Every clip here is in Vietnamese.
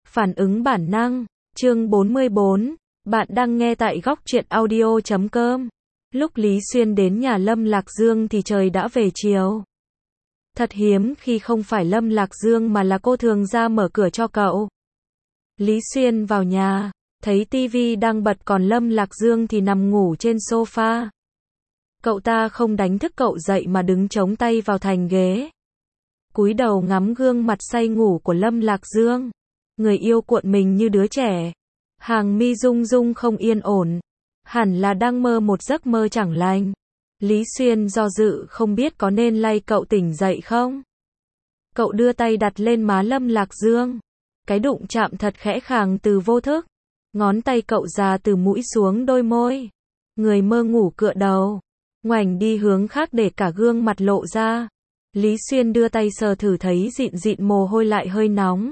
Phản ứng bản năng, chương 44, bạn đang nghe tại góc truyện audio.com. Lúc Lý Xuyên đến nhà Lâm Lạc Dương thì trời đã về chiều. Thật hiếm khi không phải Lâm Lạc Dương mà là cô thường ra mở cửa cho cậu. Lý Xuyên vào nhà, thấy tivi đang bật còn Lâm Lạc Dương thì nằm ngủ trên sofa. Cậu ta không đánh thức cậu dậy mà đứng chống tay vào thành ghế. Cúi đầu ngắm gương mặt say ngủ của Lâm Lạc Dương. Người yêu cuộn mình như đứa trẻ. Hàng mi rung rung không yên ổn. Hẳn là đang mơ một giấc mơ chẳng lành. Lý Xuyên do dự không biết có nên lay cậu tỉnh dậy không. Cậu đưa tay đặt lên má Lâm Lạc Dương. Cái đụng chạm thật khẽ khàng từ vô thức. Ngón tay cậu già từ mũi xuống đôi môi. Người mơ ngủ cựa đầu. Ngoảnh đi hướng khác để cả gương mặt lộ ra. Lý Xuyên đưa tay sờ thử thấy dịn dịn mồ hôi lại hơi nóng.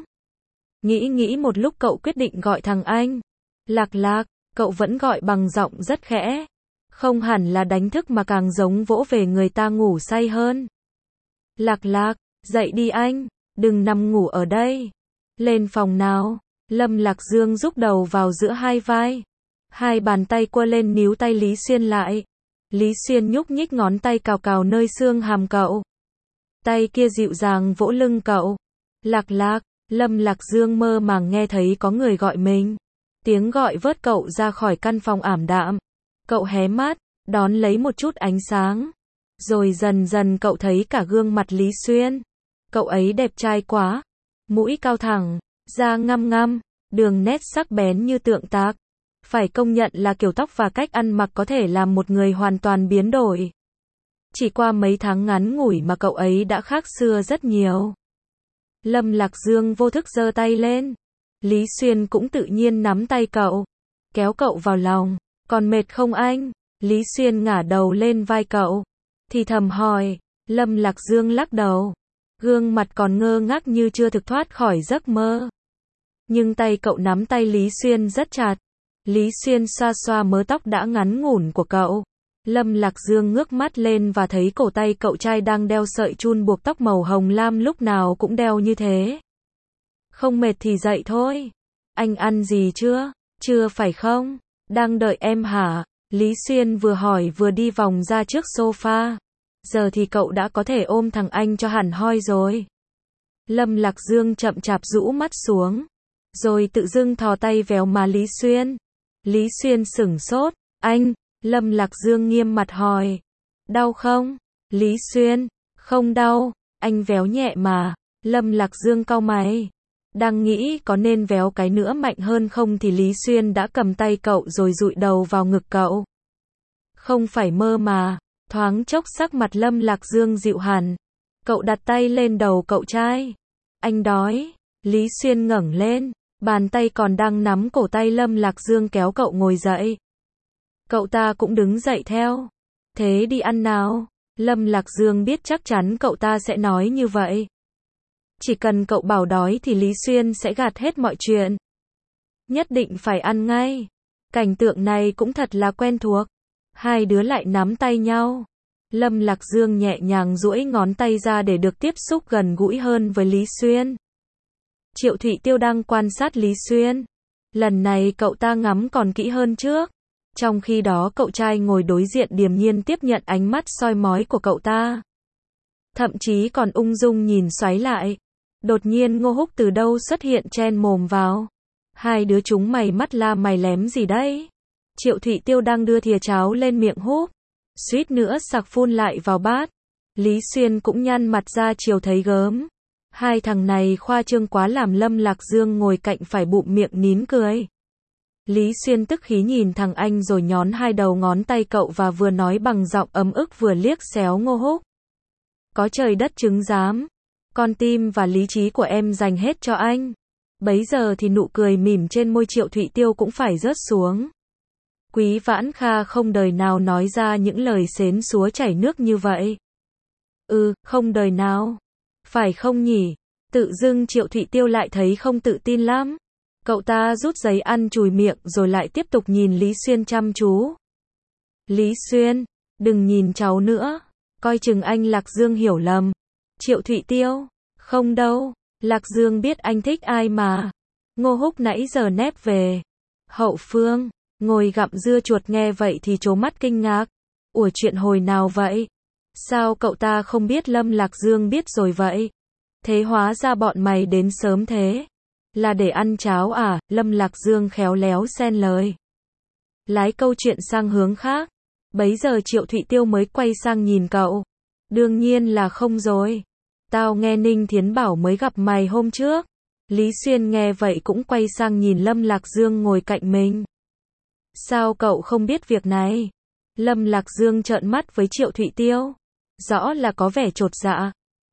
Nghĩ một lúc cậu quyết định gọi thằng anh. Lạc Lạc, cậu vẫn gọi bằng giọng rất khẽ. Không hẳn là đánh thức mà càng giống vỗ về người ta ngủ say hơn. Lạc Lạc, dậy đi anh, đừng nằm ngủ ở đây. Lên phòng nào. Lâm Lạc Dương rúc đầu vào giữa hai vai. Hai bàn tay quơ lên níu tay Lý Xuyên lại. Lý Xuyên nhúc nhích ngón tay cào cào nơi xương hàm cậu. Tay kia dịu dàng vỗ lưng cậu. Lạc Lạc, Lâm Lạc Dương mơ màng nghe thấy có người gọi mình. Tiếng gọi vớt cậu ra khỏi căn phòng ảm đạm. Cậu hé mắt, đón lấy một chút ánh sáng. Rồi dần dần cậu thấy cả gương mặt Lý Xuyên. Cậu ấy đẹp trai quá. Mũi cao thẳng, da ngăm ngăm, đường nét sắc bén như tượng tạc. Phải công nhận là kiểu tóc và cách ăn mặc có thể làm một người hoàn toàn biến đổi. Chỉ qua mấy tháng ngắn ngủi mà cậu ấy đã khác xưa rất nhiều. Lâm Lạc Dương vô thức giơ tay lên. Lý Xuyên cũng tự nhiên nắm tay cậu. Kéo cậu vào lòng. Còn mệt không anh? Lý Xuyên ngả đầu lên vai cậu. Thì thầm hỏi. Lâm Lạc Dương lắc đầu. Gương mặt còn ngơ ngác như chưa thực thoát khỏi giấc mơ. Nhưng tay cậu nắm tay Lý Xuyên rất chặt. Lý Xuyên xoa xoa mớ tóc đã ngắn ngủn của cậu. Lâm Lạc Dương ngước mắt lên và thấy cổ tay cậu trai đang đeo sợi chun buộc tóc màu hồng lam lúc nào cũng đeo như thế. Không mệt thì dậy thôi. Anh ăn gì chưa? Chưa phải không? Đang đợi em hả? Lý Xuyên vừa hỏi vừa đi vòng ra trước sofa. Giờ thì cậu đã có thể ôm thằng anh cho hẳn hoi rồi. Lâm Lạc Dương chậm chạp rũ mắt xuống. Rồi tự dưng thò tay véo má Lý Xuyên. Lý Xuyên sửng sốt. Anh, Lâm Lạc Dương nghiêm mặt hỏi. Đau không? Lý Xuyên, không đau, anh véo nhẹ mà. Lâm Lạc Dương cau mày. Đang nghĩ có nên véo cái nữa mạnh hơn không thì Lý Xuyên đã cầm tay cậu rồi dụi đầu vào ngực cậu. Không phải mơ mà. Thoáng chốc sắc mặt Lâm Lạc Dương dịu hẳn. Cậu đặt tay lên đầu cậu trai. Anh đói. Lý Xuyên ngẩng lên. Bàn tay còn đang nắm cổ tay Lâm Lạc Dương kéo cậu ngồi dậy. Cậu ta cũng đứng dậy theo. Thế đi ăn nào. Lâm Lạc Dương biết chắc chắn cậu ta sẽ nói như vậy. Chỉ cần cậu bảo đói thì Lý Xuyên sẽ gạt hết mọi chuyện. Nhất định phải ăn ngay. Cảnh tượng này cũng thật là quen thuộc. Hai đứa lại nắm tay nhau. Lâm Lạc Dương nhẹ nhàng duỗi ngón tay ra để được tiếp xúc gần gũi hơn với Lý Xuyên. Triệu Thụy Tiêu đang quan sát Lý Xuyên. Lần này cậu ta ngắm còn kỹ hơn trước. Trong khi đó cậu trai ngồi đối diện điềm nhiên tiếp nhận ánh mắt soi mói của cậu ta. Thậm chí còn ung dung nhìn xoáy lại. Đột nhiên Ngô Húc từ đâu xuất hiện chen mồm vào. Hai đứa chúng mày mắt la mày lém gì đấy? Triệu Thụy Tiêu đang đưa thìa cháo lên miệng Húc. Suýt nữa sặc phun lại vào bát. Lý Xuyên cũng nhăn mặt ra chiều thấy gớm. Hai thằng này khoa trương quá làm Lâm Lạc Dương ngồi cạnh phải bụm miệng nín cười. Lý Xuyên tức khí nhìn thằng anh rồi nhón hai đầu ngón tay cậu và vừa nói bằng giọng ấm ức vừa liếc xéo Ngô Húc. Có trời đất chứng giám. Con tim và lý trí của em dành hết cho anh. Bấy giờ thì nụ cười mỉm trên môi Triệu Thụy Tiêu cũng phải rớt xuống. Quý Vãn Kha không đời nào nói ra những lời xến xúa chảy nước như vậy. Không đời nào. Phải không nhỉ? Tự dưng Triệu Thụy Tiêu lại thấy không tự tin lắm. Cậu ta rút giấy ăn chùi miệng rồi lại tiếp tục nhìn Lý Xuyên chăm chú. Lý Xuyên, đừng nhìn cháu nữa. Coi chừng anh Lạc Dương hiểu lầm. Triệu Thụy Tiêu, không đâu. Lạc Dương biết anh thích ai mà. Ngô Húc nãy giờ nép về. Hậu phương, ngồi gặm dưa chuột nghe vậy thì trố mắt kinh ngạc. Ủa chuyện hồi nào vậy? Sao cậu ta không biết Lâm Lạc Dương biết rồi vậy? Thế hóa ra bọn mày đến sớm thế. Là để ăn cháo à? Lâm Lạc Dương khéo léo xen lời. Lái câu chuyện sang hướng khác. Bấy giờ Triệu Thụy Tiêu mới quay sang nhìn cậu. Đương nhiên là không rồi. Tao nghe Ninh Thiến bảo mới gặp mày hôm trước. Lý Xuyên nghe vậy cũng quay sang nhìn Lâm Lạc Dương ngồi cạnh mình. Sao cậu không biết việc này? Lâm Lạc Dương trợn mắt với Triệu Thụy Tiêu. Rõ là có vẻ chột dạ.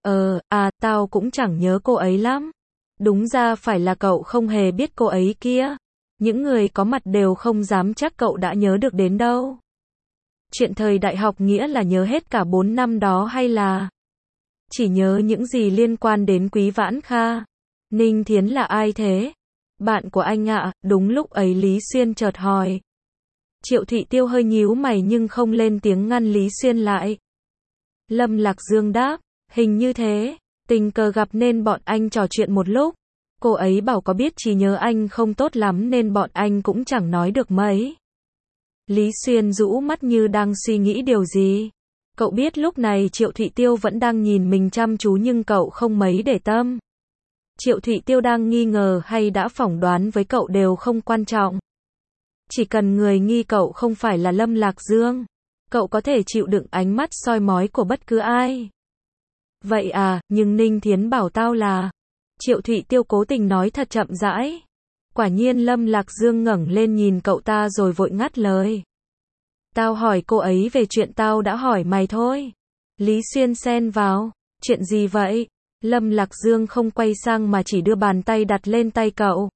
Tao cũng chẳng nhớ cô ấy lắm. Đúng ra phải là cậu không hề biết cô ấy kia. Những người có mặt đều không dám chắc cậu đã nhớ được đến đâu. Chuyện thời đại học nghĩa là nhớ hết cả 4 năm đó hay là chỉ nhớ những gì liên quan đến Quý Vãn Kha? Ninh Thiến là ai thế? Bạn của anh ạ. Đúng lúc ấy Lý Xuyên chợt hỏi. Triệu Thụy Tiêu hơi nhíu mày nhưng không lên tiếng ngăn Lý Xuyên lại. Lâm Lạc Dương đáp, hình như thế, tình cờ gặp nên bọn anh trò chuyện một lúc. Cô ấy bảo có biết trí nhớ anh không tốt lắm nên bọn anh cũng chẳng nói được mấy. Lý Xuyên rũ mắt như đang suy nghĩ điều gì. Cậu biết lúc này Triệu Thụy Tiêu vẫn đang nhìn mình chăm chú nhưng cậu không mấy để tâm. Triệu Thụy Tiêu đang nghi ngờ hay đã phỏng đoán với cậu đều không quan trọng. Chỉ cần người nghi cậu không phải là Lâm Lạc Dương, cậu có thể chịu đựng ánh mắt soi mói của bất cứ ai. Vậy à, nhưng Ninh Thiến bảo tao là... Triệu Thụy Tiêu cố tình nói thật chậm rãi. Quả nhiên Lâm Lạc Dương ngẩng lên nhìn cậu ta rồi vội ngắt lời. Tao hỏi cô ấy về chuyện tao đã hỏi mày thôi. Lý Xuyên xen vào. Chuyện gì vậy? Lâm Lạc Dương không quay sang mà chỉ đưa bàn tay đặt lên tay cậu.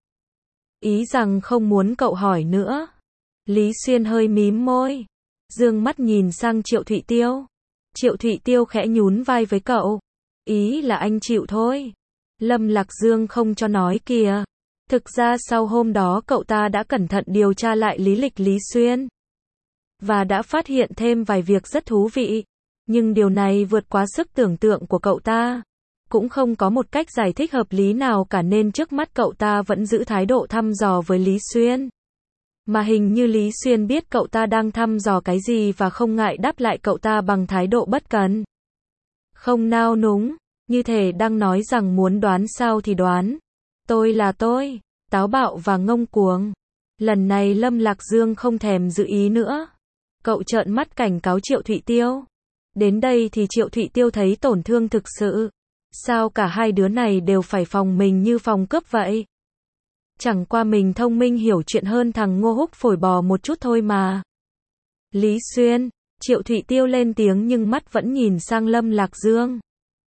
Ý rằng không muốn cậu hỏi nữa. Lý Xuyên hơi mím môi. Dương mắt nhìn sang Triệu Thụy Tiêu. Triệu Thụy Tiêu khẽ nhún vai với cậu. Ý là anh chịu thôi. Lâm Lạc Dương không cho nói kìa. Thực ra sau hôm đó cậu ta đã cẩn thận điều tra lại lý lịch Lý Xuyên. Và đã phát hiện thêm vài việc rất thú vị. Nhưng điều này vượt quá sức tưởng tượng của cậu ta. Cũng không có một cách giải thích hợp lý nào cả nên trước mắt cậu ta vẫn giữ thái độ thăm dò với Lý Xuyên. Mà hình như Lý Xuyên biết cậu ta đang thăm dò cái gì và không ngại đáp lại cậu ta bằng thái độ bất cần. Không nao núng, như thể đang nói rằng muốn đoán sao thì đoán. Tôi là tôi, táo bạo và ngông cuồng. Lần này Lâm Lạc Dương không thèm giữ ý nữa. Cậu trợn mắt cảnh cáo Triệu Thụy Tiêu. Đến đây thì Triệu Thụy Tiêu thấy tổn thương thực sự. Sao cả hai đứa này đều phải phòng mình như phòng cướp vậy? Chẳng qua mình thông minh hiểu chuyện hơn thằng Ngô Húc phổi bò một chút thôi mà. Lý Xuyên, Triệu Thụy Tiêu lên tiếng nhưng mắt vẫn nhìn sang Lâm Lạc Dương.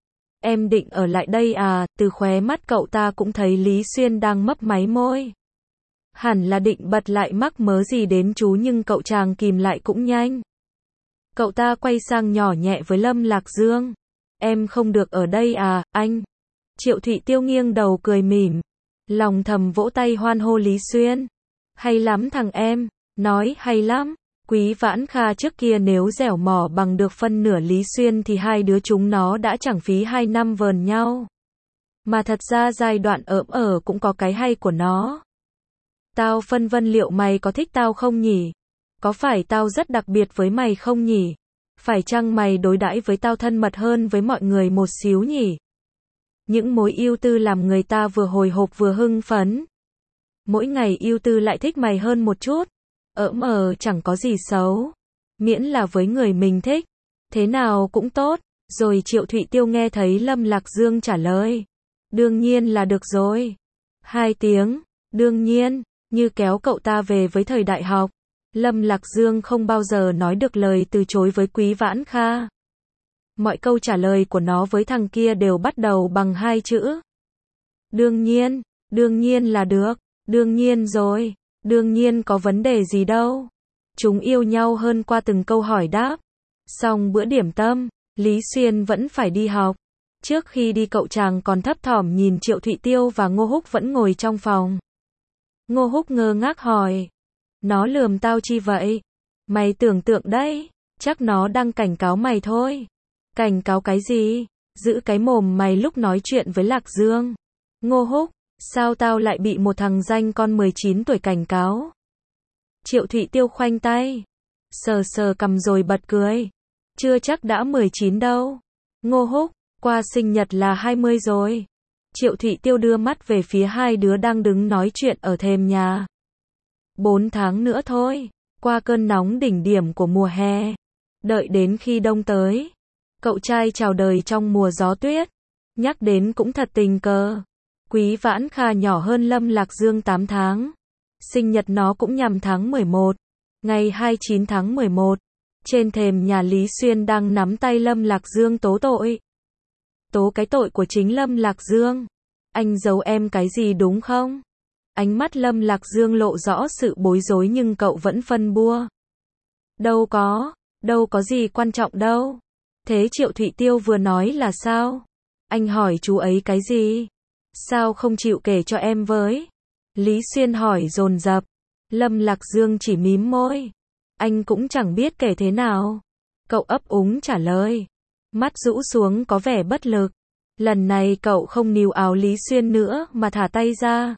Em định ở lại đây à? Từ khóe mắt cậu ta cũng thấy Lý Xuyên đang mấp máy môi. Hẳn là định bật lại mắc mớ gì đến chú nhưng cậu chàng kìm lại cũng nhanh. Cậu ta quay sang nhỏ nhẹ với Lâm Lạc Dương. Em không được ở đây à, anh? Triệu Thụy Tiêu nghiêng đầu cười mỉm. Lòng thầm vỗ tay hoan hô Lý Xuyên. Hay lắm thằng em, nói hay lắm. Quý Vãn Kha trước kia nếu dẻo mỏ bằng được phân nửa Lý Xuyên thì hai đứa chúng nó đã chẳng phí 2 năm vờn nhau. Mà thật ra giai đoạn cũng có cái hay của nó. Tao phân vân liệu mày có thích tao không nhỉ? Có phải tao rất đặc biệt với mày không nhỉ? Phải chăng mày đối đãi với tao thân mật hơn với mọi người một xíu nhỉ? Những mối ưu tư làm người ta vừa hồi hộp vừa hưng phấn. Mỗi ngày ưu tư lại thích mày hơn một chút. Chẳng có gì xấu. Miễn là với người mình thích. Thế nào cũng tốt. Rồi Triệu Thụy Tiêu nghe thấy Lâm Lạc Dương trả lời. Đương nhiên là được rồi. 2 tiếng. Đương nhiên. Như kéo cậu ta về với thời đại học. Lâm Lạc Dương không bao giờ nói được lời từ chối với Quý Vãn Kha. Mọi câu trả lời của nó với thằng kia đều bắt đầu bằng 2 chữ. Đương nhiên là được, đương nhiên rồi, đương nhiên có vấn đề gì đâu. Chúng yêu nhau hơn qua từng câu hỏi đáp. Xong bữa điểm tâm, Lý Xuyên vẫn phải đi học. Trước khi đi cậu chàng còn thấp thỏm nhìn Triệu Thụy Tiêu và Ngô Húc vẫn ngồi trong phòng. Ngô Húc ngơ ngác hỏi. Nó lườm tao chi vậy? Mày tưởng tượng đấy, chắc nó đang cảnh cáo mày thôi. Cảnh cáo cái gì? Giữ cái mồm mày lúc nói chuyện với Lạc Dương. Ngô Húc, Sao tao lại bị một thằng danh con 19 tuổi cảnh cáo? Triệu Thụy Tiêu khoanh tay, sờ sờ cằm rồi bật cười. Chưa chắc đã 19 đâu. Ngô Húc, qua sinh nhật là 20 rồi. Triệu Thụy Tiêu đưa mắt về phía hai đứa đang đứng nói chuyện ở thềm nhà. 4 tháng nữa thôi, qua cơn nóng đỉnh điểm của mùa hè. Đợi đến khi đông tới, cậu trai chào đời trong mùa gió tuyết. Nhắc đến cũng thật tình cờ. Quý Vãn Kha nhỏ hơn Lâm Lạc Dương 8 tháng. Sinh nhật nó cũng nhằm tháng 11. Ngày 29 tháng 11. Trên thềm nhà Lý Xuyên đang nắm tay Lâm Lạc Dương tố tội. Tố cái tội của chính Lâm Lạc Dương. Anh giấu em cái gì đúng không? Ánh mắt Lâm Lạc Dương lộ rõ sự bối rối nhưng cậu vẫn phân bua. Đâu có gì quan trọng đâu. Thế Triệu Thụy Tiêu vừa nói là sao? Anh hỏi chú ấy cái gì? Sao không chịu kể cho em với? Lý Xuyên hỏi dồn dập. Lâm Lạc Dương chỉ mím môi. Anh cũng chẳng biết kể thế nào. Cậu ấp úng trả lời. Mắt rũ xuống có vẻ bất lực. Lần này cậu không níu áo Lý Xuyên nữa mà thả tay ra.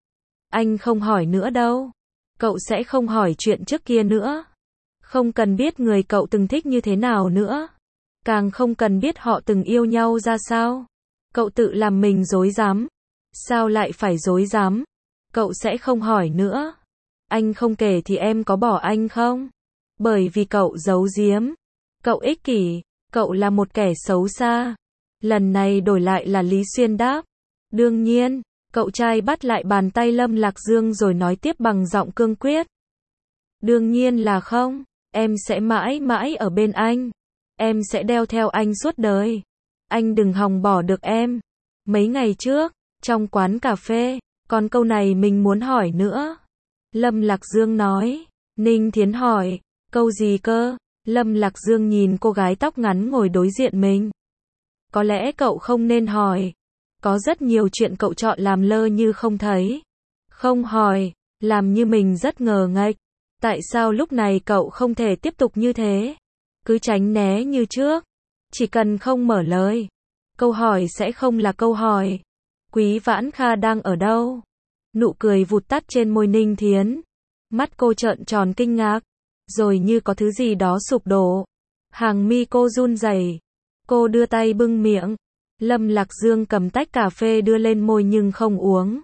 Anh không hỏi nữa đâu. Cậu sẽ không hỏi chuyện trước kia nữa. Không cần biết người cậu từng thích như thế nào nữa. Càng không cần biết họ từng yêu nhau ra sao. Cậu tự làm mình rối rắm. Sao lại phải rối rắm? Cậu sẽ không hỏi nữa. Anh không kể thì em có bỏ anh không? Bởi vì cậu giấu giếm. Cậu ích kỷ. Cậu là một kẻ xấu xa. Lần này đổi lại là Lý Xuyên đáp. Đương nhiên. Cậu trai bắt lại bàn tay Lâm Lạc Dương rồi nói tiếp bằng giọng cương quyết. Đương nhiên là không. Em sẽ mãi mãi ở bên anh. Em sẽ đeo theo anh suốt đời. Anh đừng hòng bỏ được em. Mấy ngày trước, trong quán cà phê, còn câu này mình muốn hỏi nữa. Lâm Lạc Dương nói. Ninh Thiến hỏi. Câu gì cơ? Lâm Lạc Dương nhìn cô gái tóc ngắn ngồi đối diện mình. Có lẽ cậu không nên hỏi. Có rất nhiều chuyện cậu chọn làm lơ như không thấy. Không hỏi, làm như mình rất ngờ nghệch. Tại sao lúc này cậu không thể tiếp tục như thế? Cứ tránh né như trước. Chỉ cần không mở lời. Câu hỏi sẽ không là câu hỏi. Quý Vãn Kha đang ở đâu? Nụ cười vụt tắt trên môi Ninh Thiến. Mắt cô trợn tròn kinh ngạc. Rồi như có thứ gì đó sụp đổ. Hàng mi cô run rẩy. Cô đưa tay bưng miệng. Lâm Lạc Dương cầm tách cà phê đưa lên môi nhưng không uống.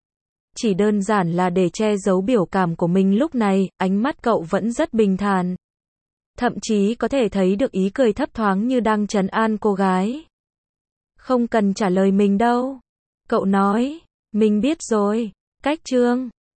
Chỉ đơn giản là để che giấu biểu cảm của mình lúc này, ánh mắt cậu vẫn rất bình thản. Thậm chí có thể thấy được ý cười thấp thoáng như đang trấn an cô gái. Không cần trả lời mình đâu. Cậu nói, mình biết rồi. Cách chương